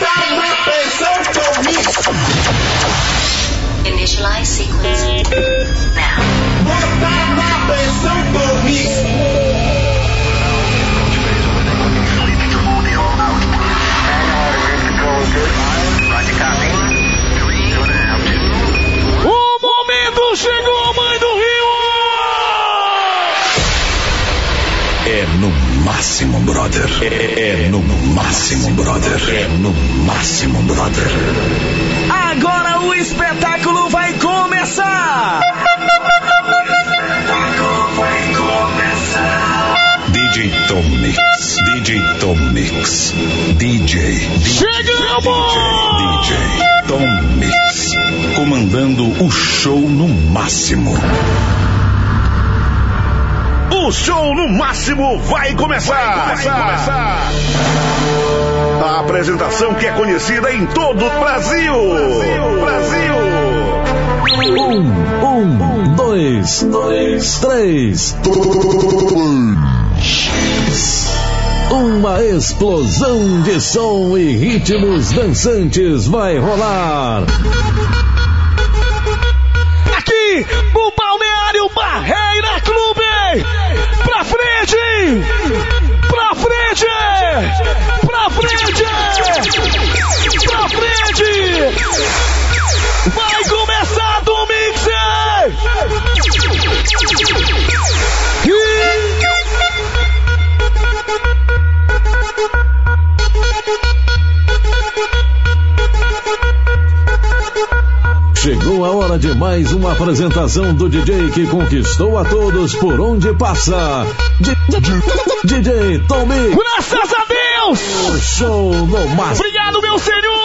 Initialize sequence now. O momento chegou, mãe do Rio! É no máximo, brother. É no máximo, brother. É no máximo, brother. Agora o espetáculo vai começar! DJ Tom Mix, DJ Tom Mix, DJ Chegamos! DJ Tom Mix, comandando o show no máximo. O show no máximo vai começar. A apresentação que é conhecida em todo o Brasil. Um, dois, três. Uma explosão de som e ritmos dançantes vai rolar. Aqui no Balneário Barreira Clube. Pra frente! Pra frente! Pra frente! Pra frente! Vai começar do Mixer! Chegou a hora de mais uma apresentação do DJ que conquistou a todos por onde passa. DJ Tom Mix. Graças a Deus! O show no máximo. Obrigado, meu senhor!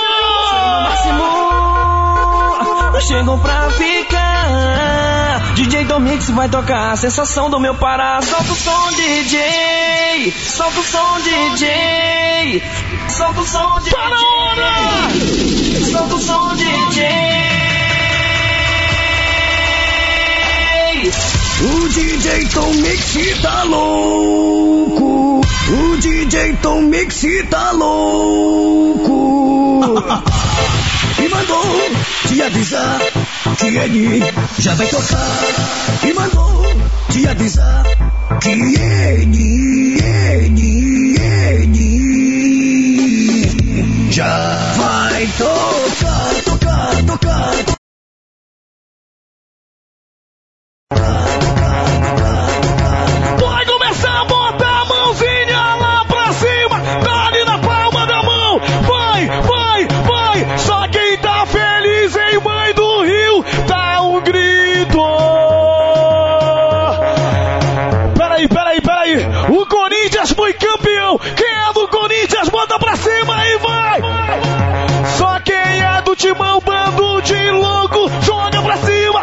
Chegou pra ficar. DJ Tom Mix vai tocar a sensação do meu Pará. Solta o som, DJ. Solta o som, DJ. Solta o som, DJ. Para a hora! Solta o som, DJ. O DJ Tom Mix tá louco. O DJ Tom Mix tá louco. E mandou te avisar que ele já vai tocar. E mandou te avisar que ele já vai tocar. Vai começar a botar a mãozinha lá pra cima. Tá ali na palma da mão. Vai. Só quem tá feliz, hein, mãe do Rio, dá um grito. Peraí. O Corinthians foi campeão. Quem é do Corinthians, bota pra cima e vai. Só quem é do Timão, bando de louco, joga pra cima.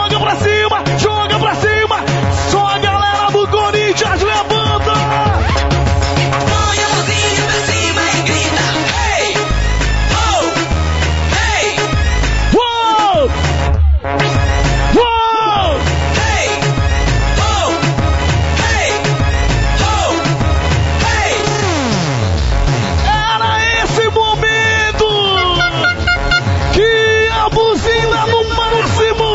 Só a galera do Corinthians levanta. Põe a mãozinha pra cima e grita. Hey! Oh! Hey! Uou! Hey! Oh! Hey! Oh! Hey! Era esse momento que a buzina no máximo.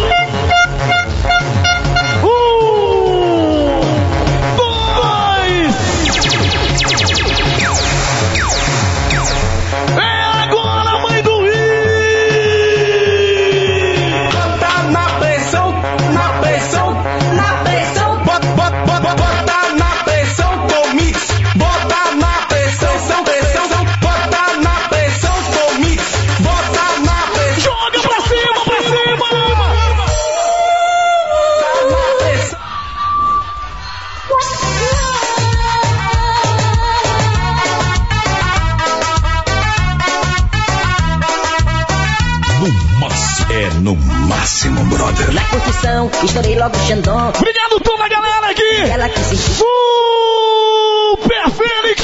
No máximo, brother. Na curtição, estourei logo o Xandão. Obrigado toda a galera aqui. Ela que se Super Fênix.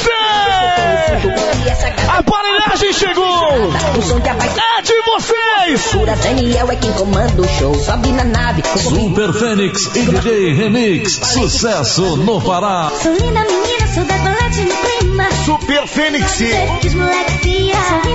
A aparelhagem chegou. É de vocês. Pura Daniel é quem comanda o show. Sobe na nave. Super Fênix e DJ Remix. Sucesso no Pará. Sou linda menina, sou da colete no clima. Super Fênix. Diz moleque fia. Sou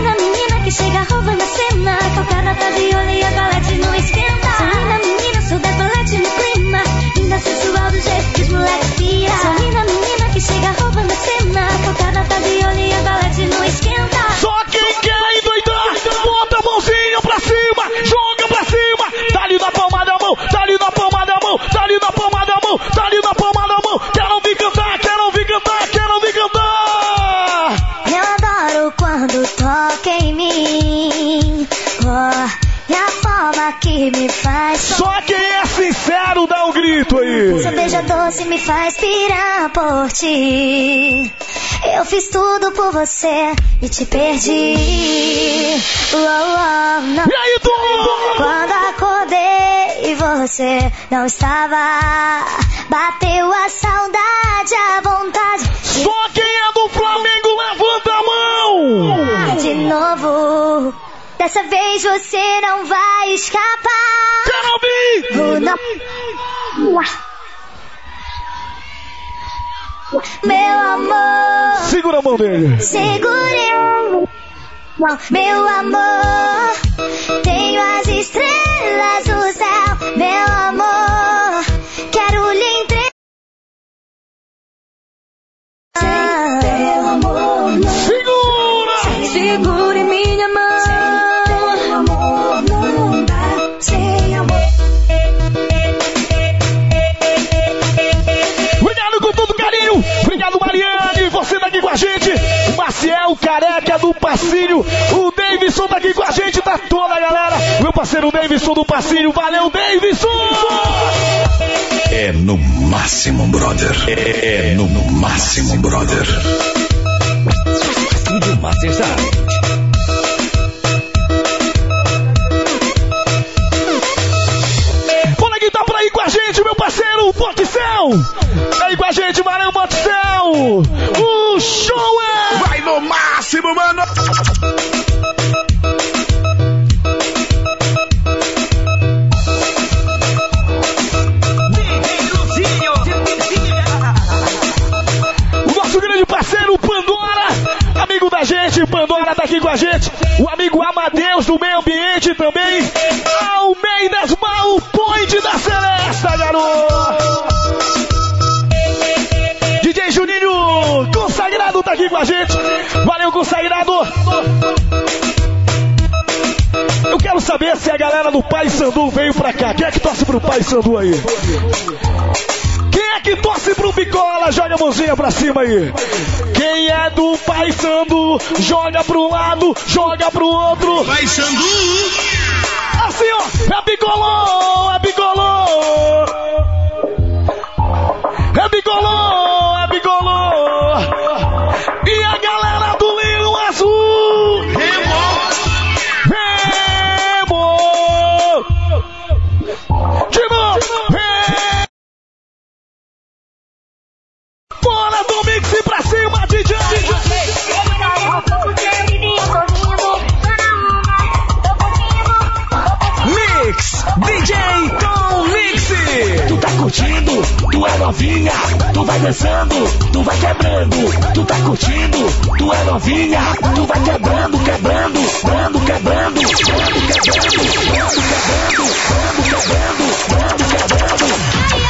que chega roubando a cena. Calcada tá de olho e a galete não esquenta. Sou linda menina, sou decolete no clima. Linda sensual do jeito que os moleques pira. Sou linda menina que chega roubando a cena. Calcada tá de olho e a galete não esquenta. Só quem quer endoidar, bota a mãozinha pra cima, joga pra cima. Tá ali na palma da mão, tá ali na palma da mão, tá ali na palma da mão, tá ali na palma da mão. Quero ouvir cantar, quero ouvir cantar, quero ouvir cantar. Eu adoro quando toca em mim. E a forma que me faz. Só quem é sincero dá um grito aí. Seu beijo doce me faz pirar por ti. Eu fiz tudo por você e te perdi. Não. E aí, Dom? Quando acordei e você não estava, bateu a saudade, a vontade. Só quem é do Flamengo levanta a mão. De novo, dessa vez você não vai escapar. Quero ouvir. Meu amor, segura a mão dele. Segure. Meu amor, tenho as estrelas do céu. Meu amor, quero lhe entregar. Meu amor, segura. Segure minha mão. Meu amor, não dá sem amor. Obrigado com todo carinho. Obrigado, Mariane. Você tá aqui com a gente. O Maciel, careca do Passinho. O Davidson tá aqui com a gente. Tá toda a galera. Meu parceiro Davidson do Passinho. Valeu, Davidson. É no máximo, brother. É no máximo, brother. Estúdio Master Sound. Olha quem tá por aí com a gente, meu parceiro Boticel. Tá aí com a gente, valeu, Boticel. O show é... Vai no máximo, mano. O nosso grande parceiro Pandora, amigo da gente, Pandora tá aqui com a gente. O amigo Amadeus do meio ambiente também. Almeidas Mal Point da Celesta, garoto. DJ Juninho Consagrado tá aqui com a gente. Valeu, Consagrado. Eu quero saber se a galera do Paysandu veio pra cá. Quem é que torce pro Paysandu aí? Quem é que torce pro Bicola? Joga a mãozinha pra cima aí. Quem é do Paysandu, joga pro um lado, joga pro outro. Paysandu. Assim, ó. É Bicolô, é Bicolô. É Bicolô, é Bicolô. E a galera do Leão Azul. Remo. De novo. Bora do mix pra cima, DJ. Mix, DJ Tom Mix. Tu tá curtindo, tu é novinha, tu vai dançando, tu vai quebrando. Tu tá curtindo, tu é novinha, tu vai quebrando, quebrando, quebrando, quebrando, quebrando, quebrando, quebrando.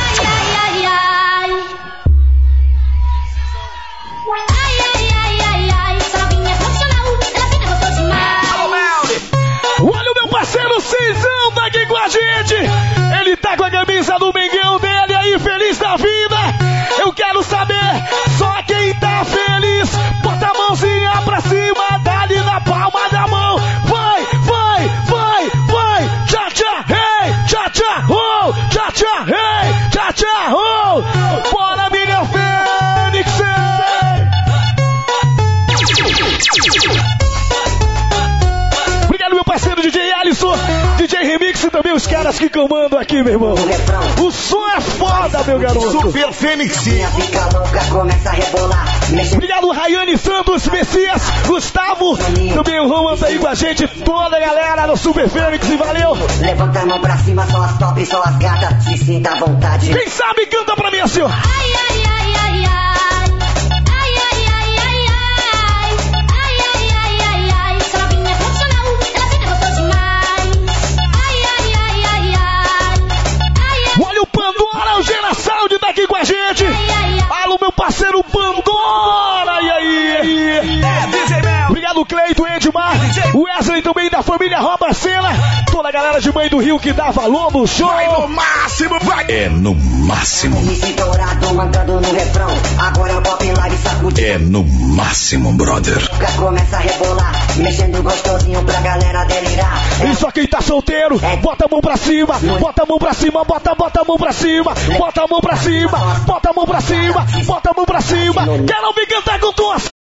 Olha o meu parceiro Cisão tá aqui com a gente. Ele tá com a camisa do Mengão dele aí, feliz da vida. Eu quero saber, só quem tá feliz, bota a mãozinha pra cima, dá-lhe na palma da mão. Vai, vai, vai, vai. Tchá, tchá, hey, tchá, tchá, oh, tchá, tchá, hey, tchá, tchá, oh. Bora, minha Fênix. Obrigado, meu parceiro DJ Alisson, DJ Remix e também os caras que comandam aqui, meu irmão. O som é foda, meu garoto. Super Fênix. Fica louca, começa a rebolar. Obrigado, Rayane Santos, Messias, Gustavo, também o Roman tá aí com a gente, toda a galera do Super Fênix, e valeu. Levanta a mão pra cima, só as top, só as gatas, se sinta à vontade. Quem sabe canta pra mim assim, ó. Ai, ai, ai, ai, ai. Ai, ai, ai, ai, ai. Ai, ai, ai, ai, ai. Essa novinha funcional. Paulo, Cleito, Edmar, o Wesley também da família Robacena, toda a galera de Mãe do Rio que dá valor no show. Vai no máximo, vai. É no máximo. MC dourado mandando no refrão. Agora o pop live sacudindo. É no máximo, brother. Já começa a rebolar, mexendo gostosinho pra galera delirar. E só quem tá solteiro, bota a mão pra cima, bota a mão pra cima, bota a mão pra cima, bota a mão pra cima, bota a mão pra cima, bota a mão pra cima. Quero ouvir cantar com tu.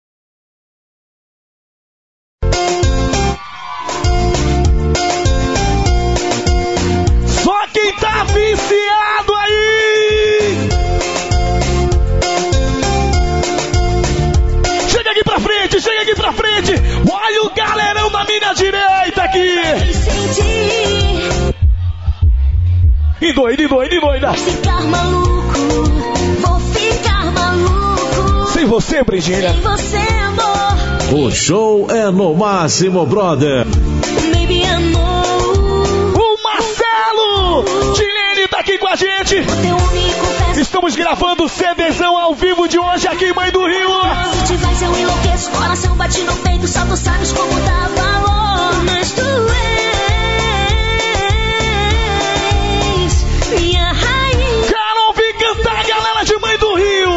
Só quem tá viciado aí. Chega aqui pra frente, chega aqui pra frente. Olha o galerão na minha direita aqui. E doida. Ficar maluco, vou ficar maluco. Sem você, Brigília. Sem você, amor. O show é no máximo, brother. Baby, amor. O Marcelo Tilene tá aqui com a gente. Estamos gravando o CDzão ao vivo de hoje aqui em Mãe do Rio. Se tivesse eu enlouqueço, coração bate no peito, só tu sabes como dá valor. Mas tu és minha rainha. Quero ouvir cantar, galera de Mãe do Rio.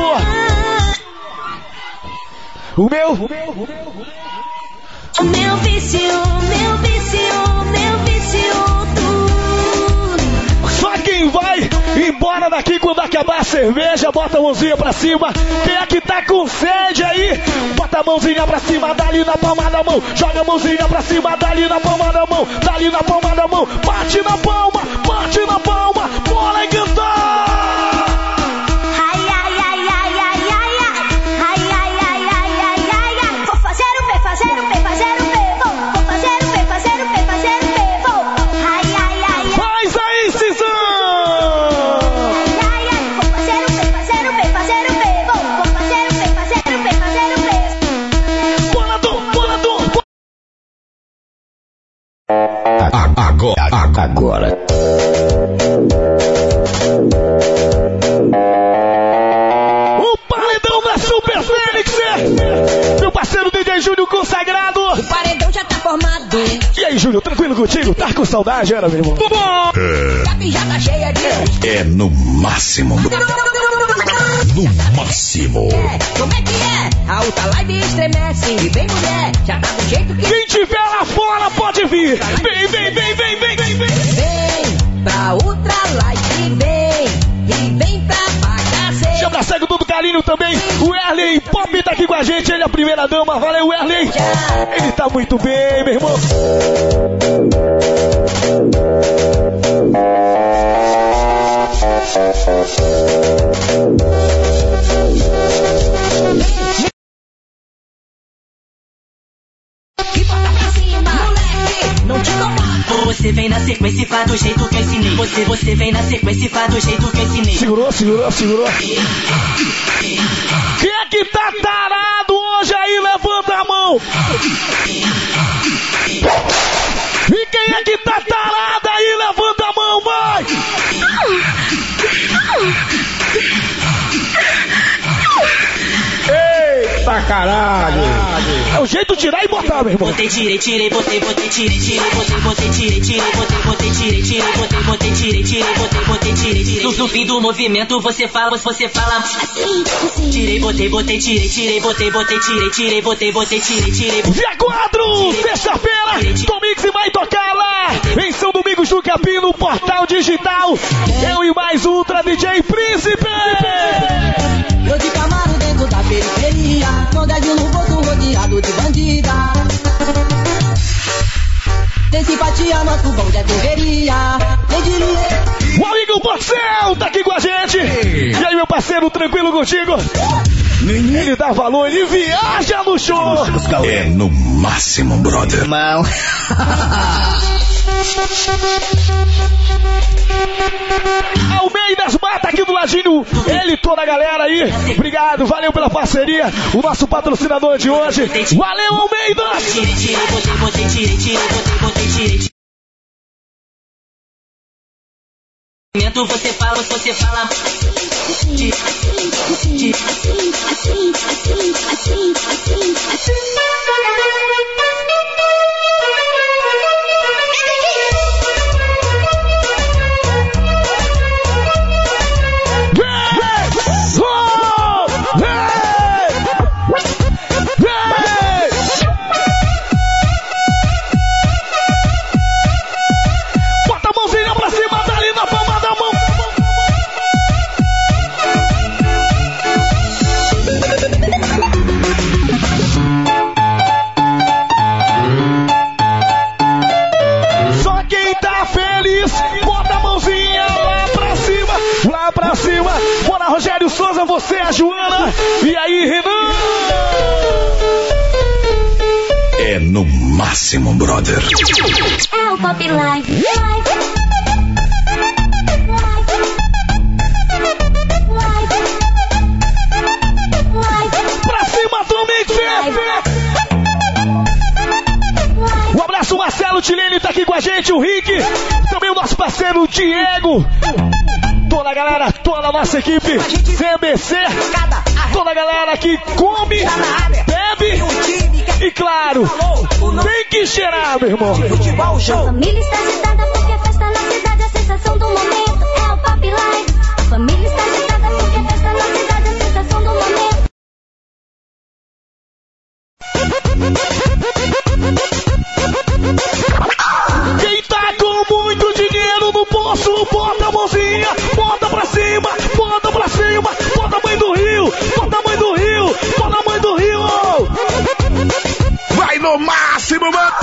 O meu vício, tu. Só quem vai embora daqui quando acabar a cerveja, bota a mãozinha pra cima. Quem é que tá com sede aí? Bota a mãozinha pra cima, dá-lhe na palma da mão. Joga a mãozinha pra cima, dá-lhe na palma da mão. Dá-lhe na palma da mão. Bate na palma, bora cantar. Vou fazer o pé, fazer o pé, fazer o pé. Vou fazer o pé, fazer o pé, fazer o pé. Vou. Faz aí, Cisão. Vou fazer o pé, fazer o pé, fazer o pé. Vou fazer o pé, fazer o pé, fazer o pé. Bolador. Agora. O paredão da Super Fênix. Meu parceiro DJ Júnior consagrado. O paredão já tá formado. E aí, Júnior, tranquilo contigo? Tá com saudade, era, meu irmão? Tudo bom? A já tá cheia de... É no máximo. No máximo. Como é que é? A outra live estremece. E vem mulher, já tá do jeito que... Quem tiver lá fora pode vir. Vem. Vem pra outra live, vem pra bagaceira. Chama segue todo carinho também. O Erlen Pop tá aqui com a gente. Ele é a primeira dama. Valeu, Erlen. Ele tá muito bem, meu irmão. E bota pra cima, moleque, não te combato. Você vem na sequência e faz do jeito que eu ensinei. Você vem na sequência e faz do jeito que eu ensinei. Segurou. Quem é que tá tarado hoje aí? Levanta a mão. E quem é que tá tarado aí? Levanta a mão, vai. Eita caralho. É o jeito de tirar e botar, meu irmão. Botei, tirei, botei, tirei. No fim do movimento você fala. Tirei, botei, tirei. Dia 4, sexta-feira, Tomix vai tocar lá em São Domingos do Capim, no Portal Digital. Eu e mais Ultra DJ Príncipe. Eu de Camaro dentro da periferia, com 10 no bolso rodeado de bandida. Tem simpatia, nosso bonde é correria. Quem diria? O amigo Marcel tá aqui com a gente. E aí, meu parceiro, tranquilo contigo? Ele dá valor, ele viaja no show. É no máximo, brother. Não. Almeidas Mata aqui do ladinho. Ele e toda a galera aí. Obrigado, valeu pela parceria. O nosso patrocinador de hoje. Valeu, Almeidas. Tirei. Você fala. Assim. você, a Joana. E aí, Renan? É no máximo, brother. É o Pop Live. Pra cima, Tomix! Um abraço, Marcelo Tilene tá aqui com a gente, o Rick, também o nosso parceiro Diego, toda a galera, toda a nossa equipe, CBC, toda a galera que come, bebe e, claro, tem que cheirar, meu irmão. A família está agitada porque a festa na cidade é a sensação do momento. É o Pop Live. A família está agitada porque a festa na cidade é a sensação do momento. Quem tá com muito dinheiro no bolso, bota a mãozinha, bota pra cima, bota pra cima, bota a mãe do Rio, bota a mãe do Rio, bota a mãe do Rio. Vai no máximo, mano.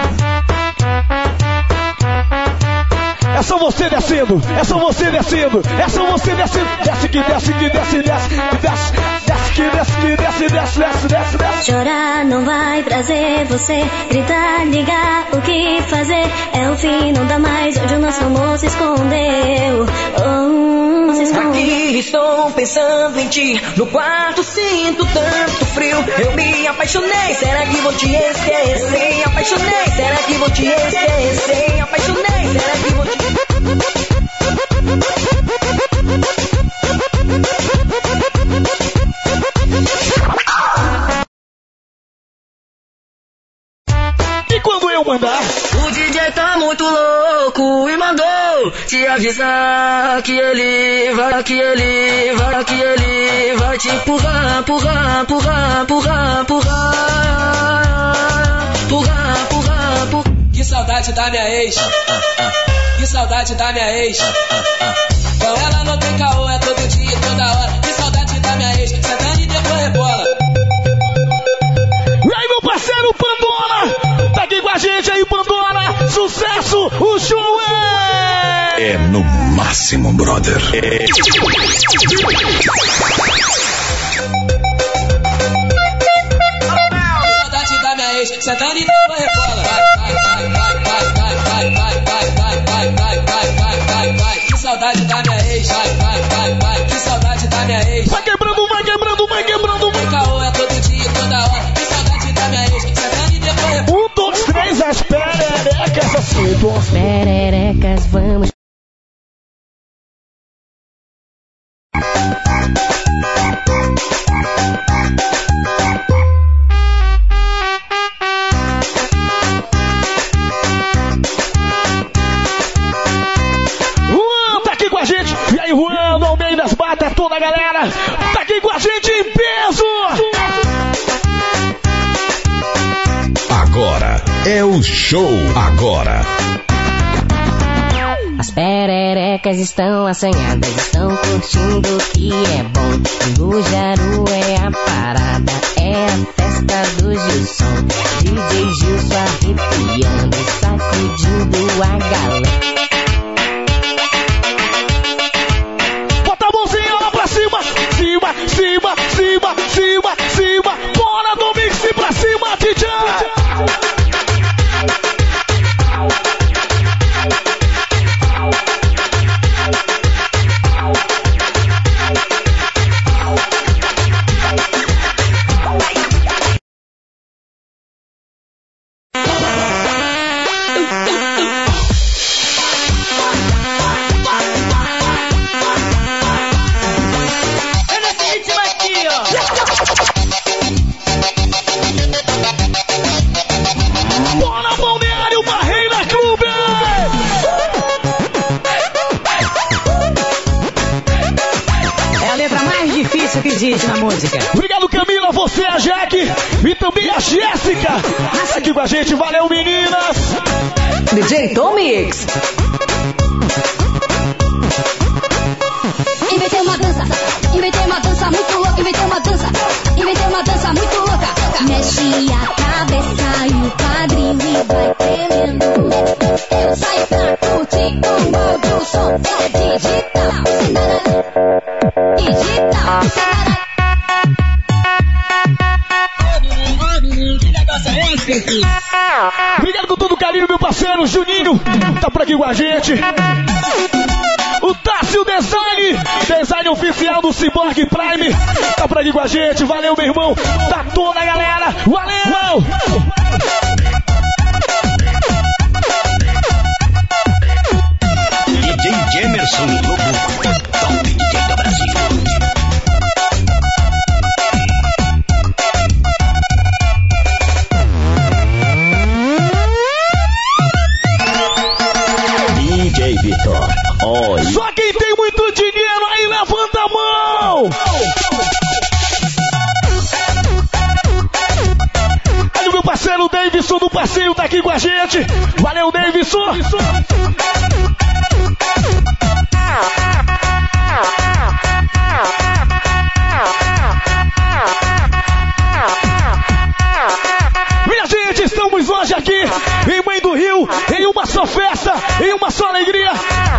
É só você descendo, é só você descendo, é só você descendo. Desce que desce, que desce, desce, que desce, desce, que desce, que desce, desce, desce, desce, desce. Chorar não vai trazer você, gritar, ligar, o que fazer? É o fim, não dá mais, onde o nosso amor se escondeu. Oh, se escondeu. Aqui estou pensando em ti, no quarto sinto tanto frio. Eu me apaixonei, será que vou te esquecer? Me apaixonei, será que vou te esquecer? Me apaixonei, será que vou te... E quando eu mandar? O DJ tá muito louco e mandou te avisar que ele vai, que ele vai, que ele vai te empurrar, empurrar, empurrar, empurrar, empurrar, empurrar, empurrar, empurrar. Que saudade da minha ex, que saudade da minha ex. Com ela não tem caô, é todo dia, toda hora. Que saudade da minha ex, sentando e depois rebola. E aí, meu parceiro Pandora, tá aqui com a gente aí, Pandora, sucesso, o show É no máximo, brother. Saudade da minha ex, sentando e depois rebola. Vai, vai, vai, vai, vai, vai, vai, vai, vai, vai, vai, vai, vai, vai, vai. Que saudade da minha ex, vai, vai, vai, vai. Que saudade da minha ex. Vai quebrando, vai quebrando, vai quebrando. O caô é todo dia, toda hora. Que saudade da minha ex, sentando e depois rebola. 1, 2, 3, as pererecas assim. As pererecas, vamos. Juan tá aqui com a gente. E aí, Juan, no meio das batas, toda a galera tá aqui com a gente em peso. Agora é o show. Agora. As pererecas estão assanhadas, estão curtindo o que é bom. Bujaru é a parada, é a festa do Gilson. DJ Gilson arrepiando, sacudindo a galera. Bota a mãozinha lá pra cima, cima, cima, cima, cima, cima. Bora do mix pra cima, DJ. Bora, Balneário Barreira Clube! É a letra mais difícil que existe na música. Obrigado, Camila, você, a Jaque e também a Jéssica. Aqui com a gente, valeu, meninas! DJ Tom Mix. Inventei uma dança muito louca, inventei uma dança muito louca. Mexe a cabeça e o quadril e vai tremendo. Eu saio pra curtir com o som, é digital. Digital. Obrigado com todo o carinho, meu parceiro Juninho. Tá por aqui com a gente. O Tássio Design oficial do Cyborg Prime. Tá por aqui com a gente. Valeu, meu irmão. Tá toda a galera. Valeu! DJ Emerson Lobo, top DJ do Brasil. DJ Vitor, oi. Só quem tem muito dinheiro aí, levanta a mão! Olha o meu parceiro Davidson do passeio tá aqui com a gente. Valeu, Davidson! Minha gente, estamos hoje aqui em Mãe do Rio, em uma só festa, em uma só alegria.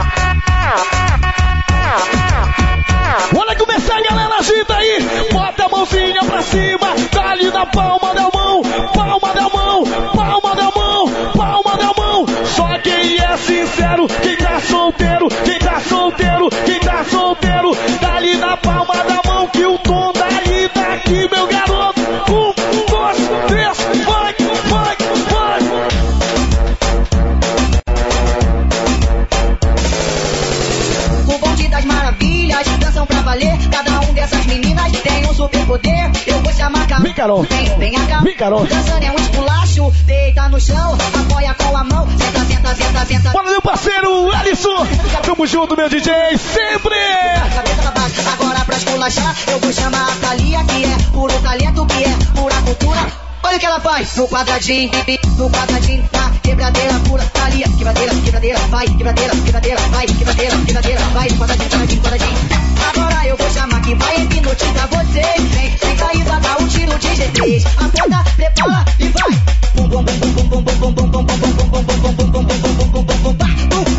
Olha como essa galera agita aí. Bota a mãozinha pra cima, tá ali na palma da mão, palma da mão, palma da mão, palma da mão. Só quem é sincero, quem tá solteiro, quem tá solteiro, quem tá solteiro, tá ali na palma da mão que o tom dali tá aqui, meu garoto. 1, 2, 3, vai, vai, vai. O bonde das maravilhas, dançam pra valer. Cada um dessas meninas tem um superpoder. Eu vou chamar Carol. Vem, Carol. Vem cá. Vem, Carol. Dançando é um esculacho. Deita no chão, apoia com a mão. Senta, senta, senta, senta. Bora, meu parceiro Alisson. Tamo junto, meu DJ, sempre. Cabeça pra baixo, agora pra esculachar. Eu vou chamar a Thalia, que é puro talento, que é pura cultura. Olha o que ela faz no quadradinho, na quebradeira pura. Thalia, quebradeira, quebradeira, vai, quebradeira, quebradeira, vai, quebradeira, quebradeira, vai, quadradinho, quadradinho, quadradinho. Agora eu vou chamar que vai hipnotizar vocês. Vem caída, dá um tiro de G3. Aponta, prepara e vai. Bum bum bum bum bum bum bum bum bum bum bum bum bum bum bum bum bum bum bum bum.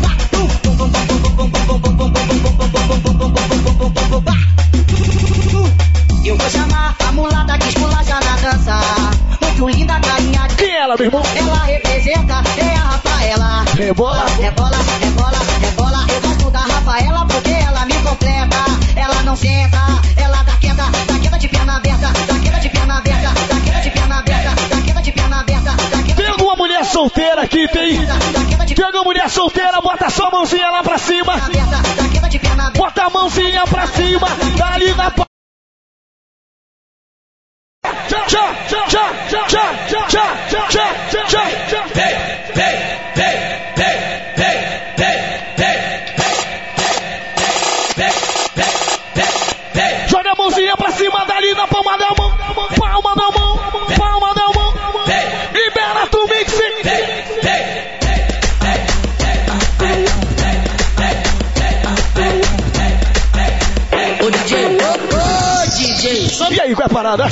Eu vou chamar a mulata que esculacha na dança. Muito linda, carinha. Quem é ela, meu irmão? Ela representa, é a Rafaela. Rebola. Rebola, rebola, rebola. Eu gosto da Rafaela porque ela me completa. Ela não senta, ela dá queda de perna aberta, dá queda de perna aberta, dá queda de perna aberta, dá queda de perna aberta, dá queda. Tem alguma mulher solteira aqui, tem? Tem alguma mulher solteira? Bota sua mãozinha lá pra cima. Bota a mãozinha pra cima. Tá ali na palma. Tchá, tchá, tchá, tchá, tchá, tchá, tchá, joga a mãozinha pra cima, dali na palma da mão, palma da mão, palma da mão. Libera tu mix. Ô DJ, E aí, qual é a parada?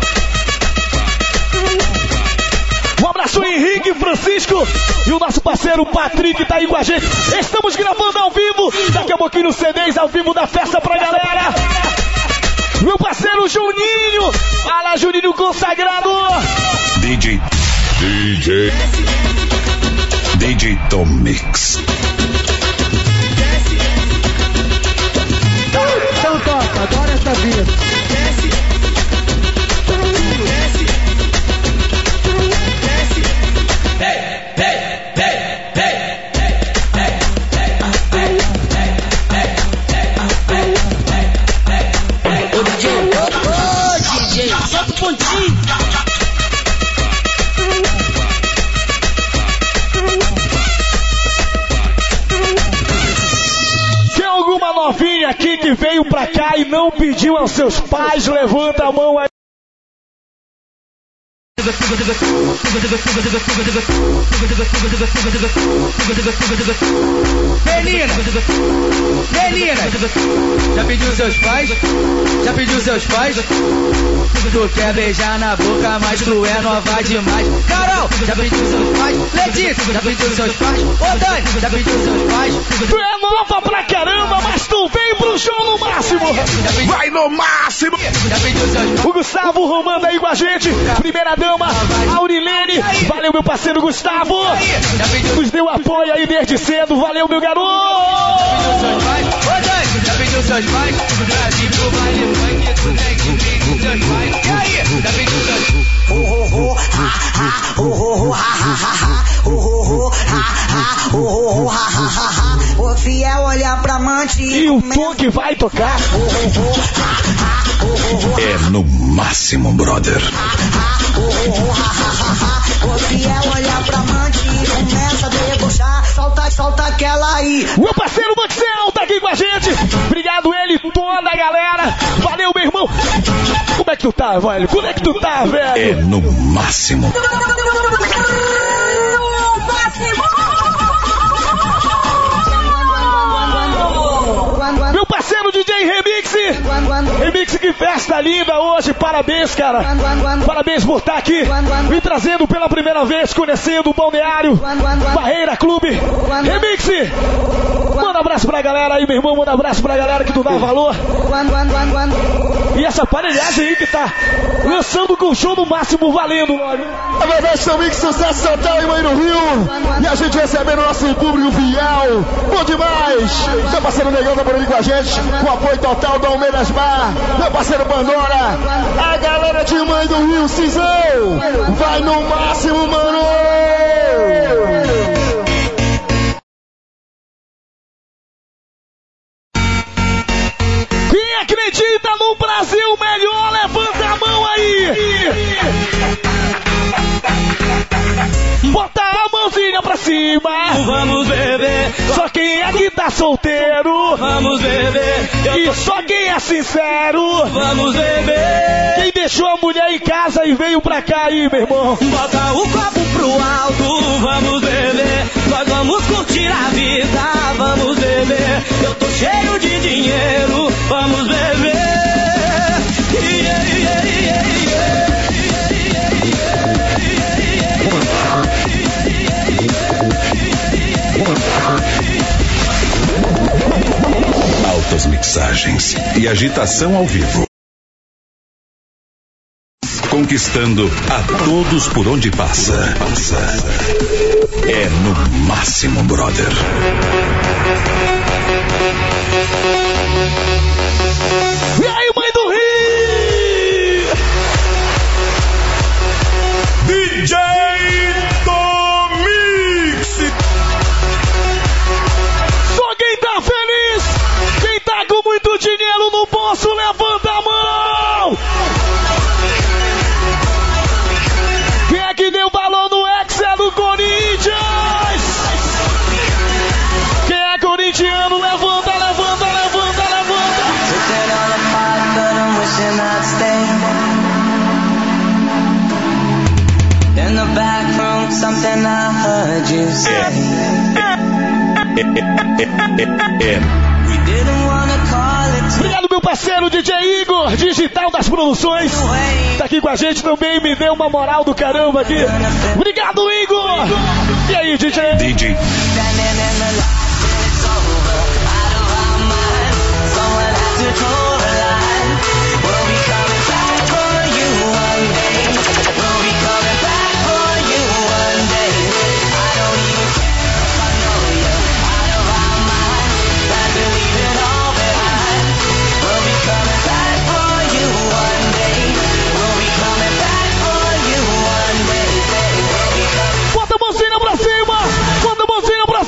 Um abraço Henrique, Francisco e o nosso parceiro Patrick tá aí com a gente. Estamos gravando ao vivo, daqui a pouquinho no CDs ao vivo da festa pra galera. Meu parceiro Juninho, fala Juninho consagrado. DJ Tom Mix. Então toca, adora essa vida. DJ, solta o pontinho. Tem alguma novinha aqui que veio pra cá e não pediu aos seus pais? Levanta a mão aí. Meninas, já pediu seus pais? Já pediu seus pais? Tu quer beijar na boca, mas tu é nova demais. Carol, já pediu seus pais? Letícia, já pediu seus pais? Ô Dani, já pediu seus pais? Tu é nova pra caramba, mas tu vem pro show no máximo. Vai no máximo. Já pediu seus pais? O Gustavo Romando aí com a gente. Primeira dama, Aurilene. Valeu, meu parceiro Gustavo. Nos deu apoio aí desde cedo. Valeu, meu garoto. Já pediu seus pais? Brasil pro baile funk, tu tem que vir com seus pais. E aí? Já pediu seus pais? O fiel olhar pra amante e o tom que vai tocar é no máximo, brother. O fiel olhar pra amante e começa a debochar. Solta aquela aí. Meu parceiro Maxel tá aqui com a gente. Obrigado ele, toda a galera. Valeu, meu irmão. Como é que tu tá, velho? Como é que tu tá, velho? É no máximo. Meu parceiro DJ Remix. Remix, que festa linda hoje. Parabéns, cara. Parabéns por estar aqui. Me trazendo pela primeira vez, conhecendo o Balneário Barreira Clube. Remix. Manda um abraço pra galera aí, meu irmão. Manda um abraço pra galera que tu dá valor. E essa aparelhagem aí que tá lançando com o show no máximo, valendo logo. A verdade, seu mix, sucesso total em Mãe no Rio. E a gente recebendo o nosso público fiel. Bom demais. Meu parceiro Negão tá por ali com a gente. Com o apoio total do Almeidas Bar. Meu parceiro Pandora. A galera de Mãe do Rio, Cisão. Vai no máximo, mano. Quem acredita no Brasil melhor, levanta a mão aí. Bota a mãozinha pra cima. Vamos beber. Só quem é que tá solteiro. Vamos beber. E só quem é sincero. Vamos beber. Quem deixou a mulher em casa e veio pra cá aí, meu irmão. Bota o copo pro alto. Vamos beber. Nós vamos curtir a vida. Vamos beber. Eu tô cheio de dinheiro. Vamos beber. Yeah, yeah, yeah, yeah. Altas mixagens e agitação ao vivo. Conquistando a todos por onde passa. É no máximo, brother. E aí, Mãe do Rio? DJ Tomix. Só quem tá feliz, quem tá com muito dinheiro no bolso, levanta a mão. Quem é que deu valor no Hexa do Corinthians? Quem é corintiano, levanta, levanta, levanta, levanta. In the back room, something I heard you say. We didn't wanna call it. Obrigado, meu parceiro DJ Igor, Digital das Produções. Tá aqui com a gente também, me deu uma moral do caramba aqui. Obrigado, Igor. E aí, DJ? DJ. Bota a mãozinha pra cima, bota a mãozinha pra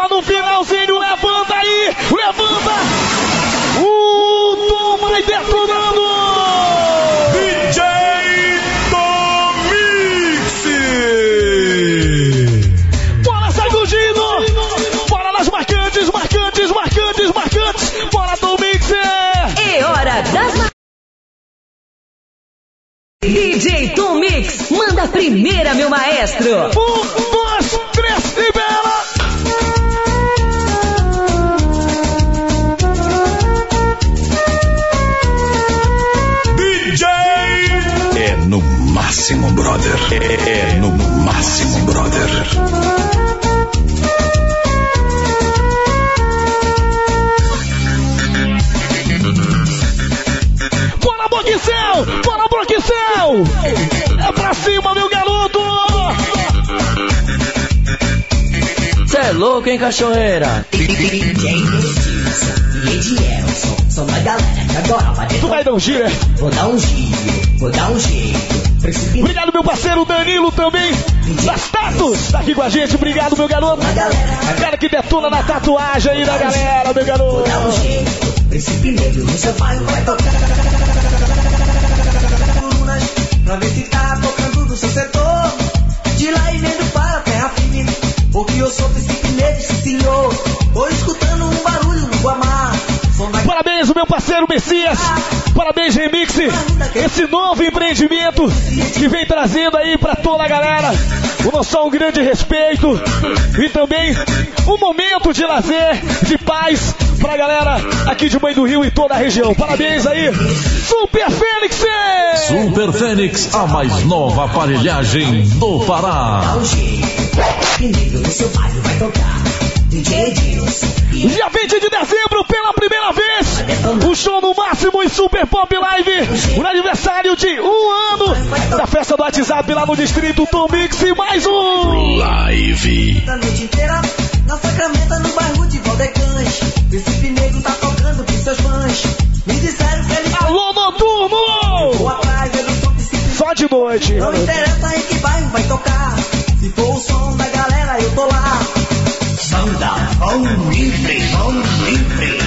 só no finalzinho, levanta aí, levanta. O Tom vai detonando. DJ Tomix. Bora, sai do Gino. Bora nas marcantes. Bora, Tomix. É hora das DJ Tomix, manda a primeira, meu maestro. 1, 2, 3, libera. DJ é no máximo, brother. É no máximo, brother. Bora, Broquicel! É pra cima, meu garoto! Cê é louco, hein, cachoeira? DJ Edielson, sou da galera que agora vai Tu vai dar um giro, é? Vou dar um jeito. Obrigado, meu parceiro Danilo também, das Tatos, tá aqui com a gente. Obrigado, meu garoto. Cara que detona na tatuagem aí da galera, meu garoto. Vou dar um jeito, príncipe negro no seu bairro vai tocar. Pra ver se tá tocando no seu setor. De lá e vendo para a terra firme. Porque eu sou príncipe negro, siciliano. Tô escutando um barulho no Guamá. Parabéns, meu parceiro Messias. Parabéns, Remix. Esse novo empreendimento que vem trazendo aí pra toda a galera não só um grande respeito e também um momento de lazer, de paz pra galera aqui de Mãe do Rio e toda a região. Parabéns aí, Super Fênix! Super Fênix, a mais nova aparelhagem do Pará. Dia 20 de dezembro, pela primeira vez, o show no Máximo em Super Pop Live, o aniversário de 1 ano da festa do WhatsApp lá no Distrito Tomix, e mais um Live. A noite inteira na Sacramento, no bairro de Valdecães. Príncipe Negro tá tocando com seus fãs. Me disseram que ele... Alô, Noturno! Vou atrás, eu sou príncipe. Só de noite. Não interessa em que bairro vai tocar. Se for o som da galera, eu tô lá. Banda, vão livre, vão livre.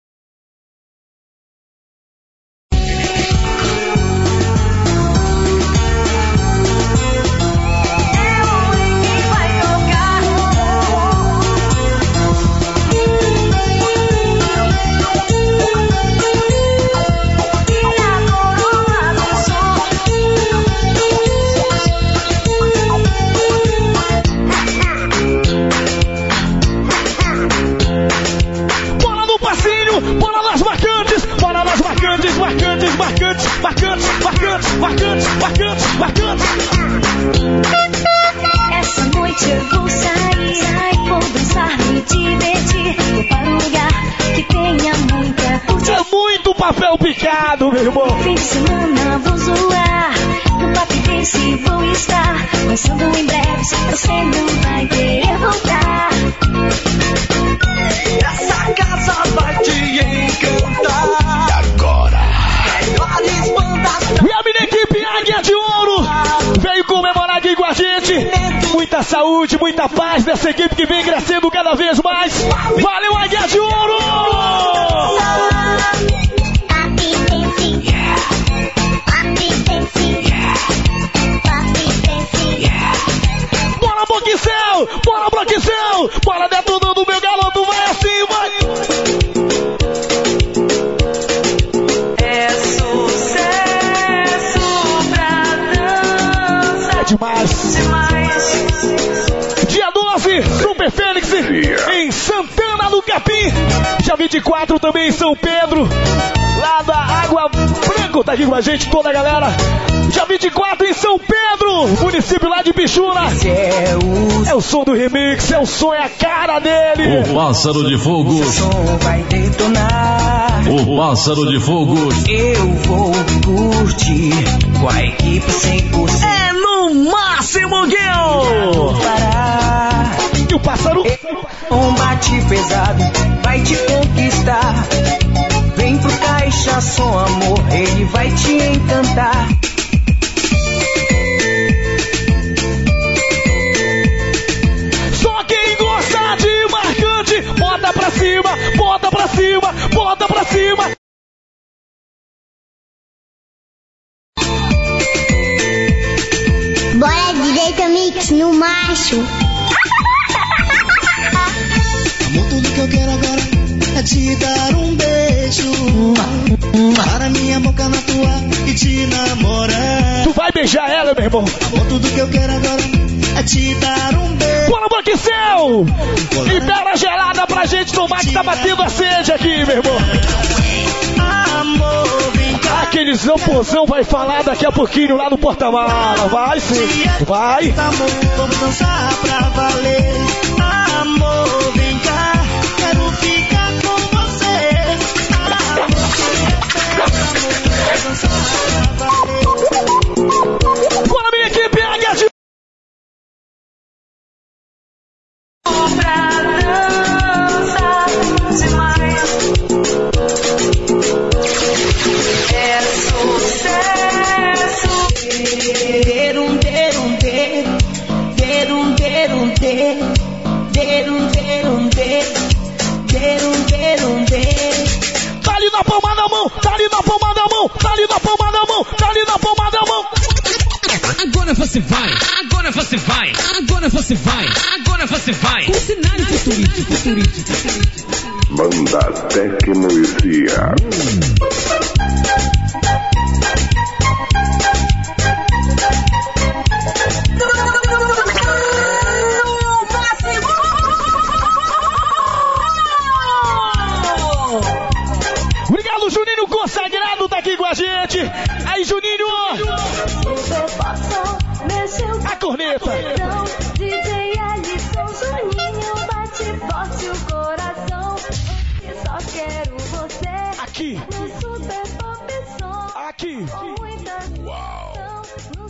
Marcantes. Essa noite eu vou sair, vou dançar, me divertir. Vou para um lugar que tenha muita curtida. É muito papel picado, meu irmão. Fim de semana vou zoar, no Pop Dance vou estar. Lançando em breve, você não vai querer voltar. Essa casa vai te encantar. E agora? Melhores bandas. E a minha equipe Águia de Ouro veio comemorar aqui com a gente. Muita saúde, muita paz dessa equipe que vem crescendo cada vez mais. Valeu, Águia de Ouro! Bora, Broquicel! Bora detonando, meu garoto, vai assim, vai! É sucesso pra dança. É demais! Dia 12, Super Fênix em Santana do Capim. Dia 24 também em São Pedro, lá da Água Branco, tá aqui com a gente toda a galera. Dia 24 em São Pedro, município lá de Bichuna. É o som do remix, é o som, é a cara dele. O Pássaro de Fogo. O som vai detonar. O Pássaro de Fogo. Eu vou curtir com a equipe 100%. É no Máximo, Guil. Parar. E o Pássaro? Um bate pesado vai te conquistar. Vem pro Caixa Som, amor, ele vai te encantar. Só quem gosta de marcar. macho. Amor, tudo que eu quero agora é te dar um beijo. Para minha boca na tua e te namorar. Tu vai beijar ela, meu irmão. Amor, tudo que eu quero agora é te dar um beijo. Bora, Boquicel! Libera gelada pra gente tomar que tá batendo a sede aqui, meu irmão. Amor, vem cá. Aquele zamporzão vai falar daqui a pouquinho lá no porta-mala. Vai sim, vai. Amor, vamos dançar pra valer. Amor, vem cá. Quero ficar com você. Amor, vamos dançar pra valer. Bora, minha equipe, águia de... Tá ali na palma da mão, tá ali na palma da mão, tá ali na palma da mão, tá ali na palma da mão. Agora você vai, agora você vai, agora você vai, agora você vai. Com cenário futurístico. Banda Tecnologia. Obrigado, Juninho Consagrado, tá aqui com a gente. Aí, Juninho. A corneta. DJ Alisson, Juninho, bate forte o coração. Só quero você. Aqui. No Super Pop Som. Aqui. Com muita Uau.